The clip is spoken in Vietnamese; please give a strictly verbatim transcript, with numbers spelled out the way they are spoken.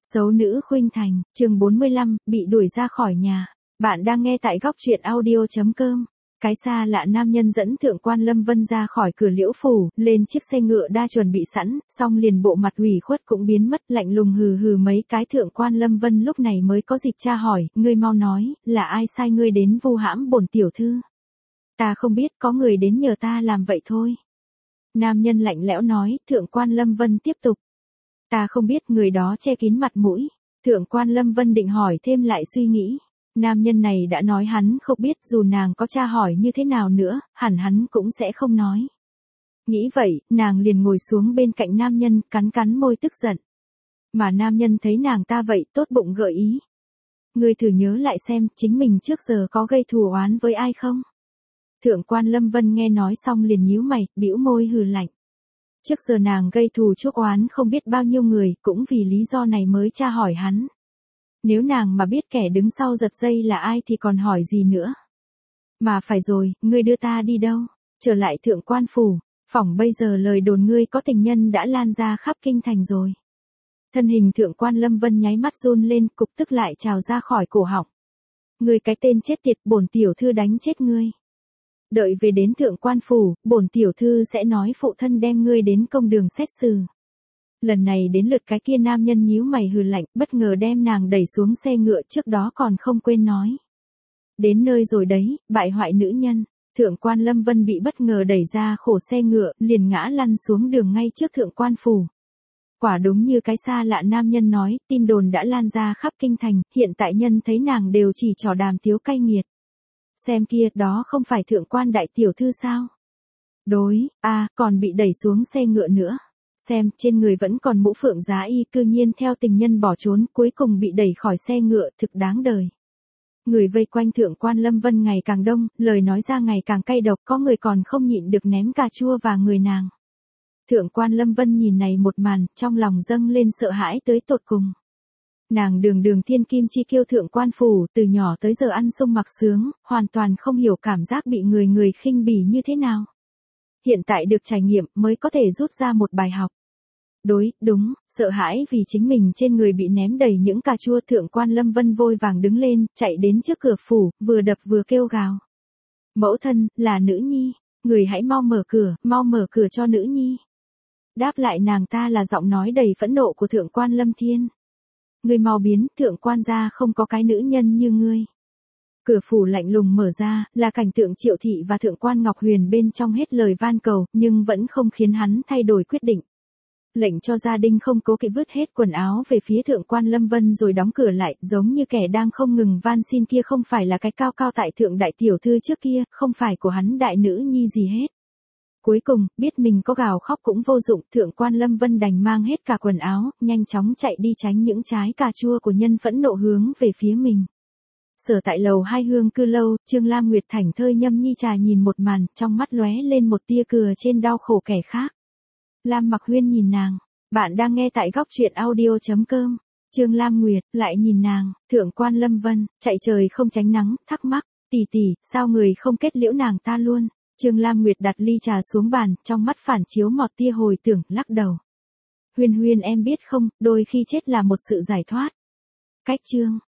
Xấu nữ khuynh thành, chương bốn mươi lăm, bị đuổi ra khỏi nhà. Bạn đang nghe tại góc truyện audio.com. Cái xa lạ nam nhân dẫn thượng quan Lâm Vân ra khỏi cửa Liễu Phủ, lên chiếc xe ngựa đa chuẩn bị sẵn, xong liền bộ mặt ủy khuất cũng biến mất, lạnh lùng hừ hừ mấy cái. Thượng quan Lâm Vân lúc này mới có dịp tra hỏi, ngươi mau nói, là ai sai ngươi đến vu hãm bổn tiểu thư? Ta không biết, có người đến nhờ ta làm vậy thôi. Nam nhân lạnh lẽo nói. Thượng quan Lâm Vân tiếp tục. Ta không biết, người đó che kín mặt mũi. Thượng quan Lâm Vân định hỏi thêm lại suy nghĩ. Nam nhân này đã nói hắn không biết, dù nàng có tra hỏi như thế nào nữa, hẳn hắn cũng sẽ không nói. Nghĩ vậy, nàng liền ngồi xuống bên cạnh nam nhân, cắn cắn môi tức giận. Mà nam nhân thấy nàng ta vậy, tốt bụng gợi ý. Ngươi thử nhớ lại xem, chính mình trước giờ có gây thù oán với ai không? Thượng quan Lâm Vân nghe nói xong liền nhíu mày, bĩu môi hừ lạnh. Trước giờ nàng gây thù chuốc oán không biết bao nhiêu người, cũng vì lý do này mới tra hỏi hắn. Nếu nàng mà biết kẻ đứng sau giật dây là ai thì còn hỏi gì nữa. Mà phải rồi, ngươi đưa ta đi đâu? Trở lại thượng quan phủ, phỏng bây giờ lời đồn ngươi có tình nhân đã lan ra khắp kinh thành rồi. Thân hình thượng quan Lâm Vân nháy mắt run lên, cục tức lại trào ra khỏi cổ họng. Ngươi cái tên chết tiệt, bổn tiểu thư đánh chết ngươi. Đợi về đến thượng quan phủ, bổn tiểu thư sẽ nói phụ thân đem ngươi đến công đường xét xử. Lần này đến lượt cái kia nam nhân nhíu mày hừ lạnh, bất ngờ đem nàng đẩy xuống xe ngựa, trước đó còn không quên nói. Đến nơi rồi đấy, bại hoại nữ nhân. Thượng quan Lâm Vân bị bất ngờ đẩy ra khổ xe ngựa, liền ngã lăn xuống đường ngay trước thượng quan phủ. Quả đúng như cái xa lạ nam nhân nói, tin đồn đã lan ra khắp kinh thành, hiện tại nhân thấy nàng đều chỉ trỏ đàm tiếu cay nghiệt. Xem kia, đó không phải thượng quan đại tiểu thư sao? Đối, a à, còn bị đẩy xuống xe ngựa nữa. Xem, trên người vẫn còn mũ phượng giá y, cư nhiên theo tình nhân bỏ trốn, cuối cùng bị đẩy khỏi xe ngựa, thực đáng đời. Người vây quanh thượng quan Lâm Vân ngày càng đông, lời nói ra ngày càng cay độc, có người còn không nhịn được ném cà chua vào người nàng. Thượng quan Lâm Vân nhìn này một màn, trong lòng dâng lên sợ hãi tới tột cùng. Nàng đường đường thiên kim chi kiêu thượng quan phủ, từ nhỏ tới giờ ăn sung mặc sướng, hoàn toàn không hiểu cảm giác bị người người khinh bỉ như thế nào. Hiện tại được trải nghiệm mới có thể rút ra một bài học. Đối, đúng, sợ hãi vì chính mình trên người bị ném đầy những cà chua. Thượng quan Lâm Vân vội vàng đứng lên, chạy đến trước cửa phủ, vừa đập vừa kêu gào. Mẫu thân, là nữ nhi, người hãy mau mở cửa, mau mở cửa cho nữ nhi. Đáp lại nàng ta là giọng nói đầy phẫn nộ của thượng quan Lâm Thiên. Ngươi mau biến, thượng quan gia không có cái nữ nhân như ngươi. Cửa phủ lạnh lùng mở ra, là cảnh tượng Triệu Thị và thượng quan Ngọc Huyền bên trong hết lời van cầu, nhưng vẫn không khiến hắn thay đổi quyết định. Lệnh cho gia đình không cố kỵ vứt hết quần áo về phía thượng quan Lâm Vân rồi đóng cửa lại, giống như kẻ đang không ngừng van xin. Kia không phải là cái cao cao tại thượng đại tiểu thư trước kia, không phải của hắn đại nữ nhi gì hết. Cuối cùng, biết mình có gào khóc cũng vô dụng, thượng quan Lâm Vân đành mang hết cả quần áo, nhanh chóng chạy đi tránh những trái cà chua của nhân phẫn nộ hướng về phía mình. Sở tại lầu hai Hương Cư Lâu, Trương Lam Nguyệt thảnh thơi nhâm nhi trà nhìn một màn, trong mắt lóe lên một tia cười trên đau khổ kẻ khác. Lam Mặc Huyên nhìn nàng, bạn đang nghe tại góc truyện audio.com. Trương Lam Nguyệt lại nhìn nàng, thượng quan Lâm Vân, chạy trời không tránh nắng, thắc mắc, tỷ tỷ, sao người không kết liễu nàng ta luôn? Trương Lam Nguyệt đặt ly trà xuống bàn, trong mắt phản chiếu một tia hồi tưởng, lắc đầu. Huyên Huyên em biết không, đôi khi chết là một sự giải thoát. Cách chương.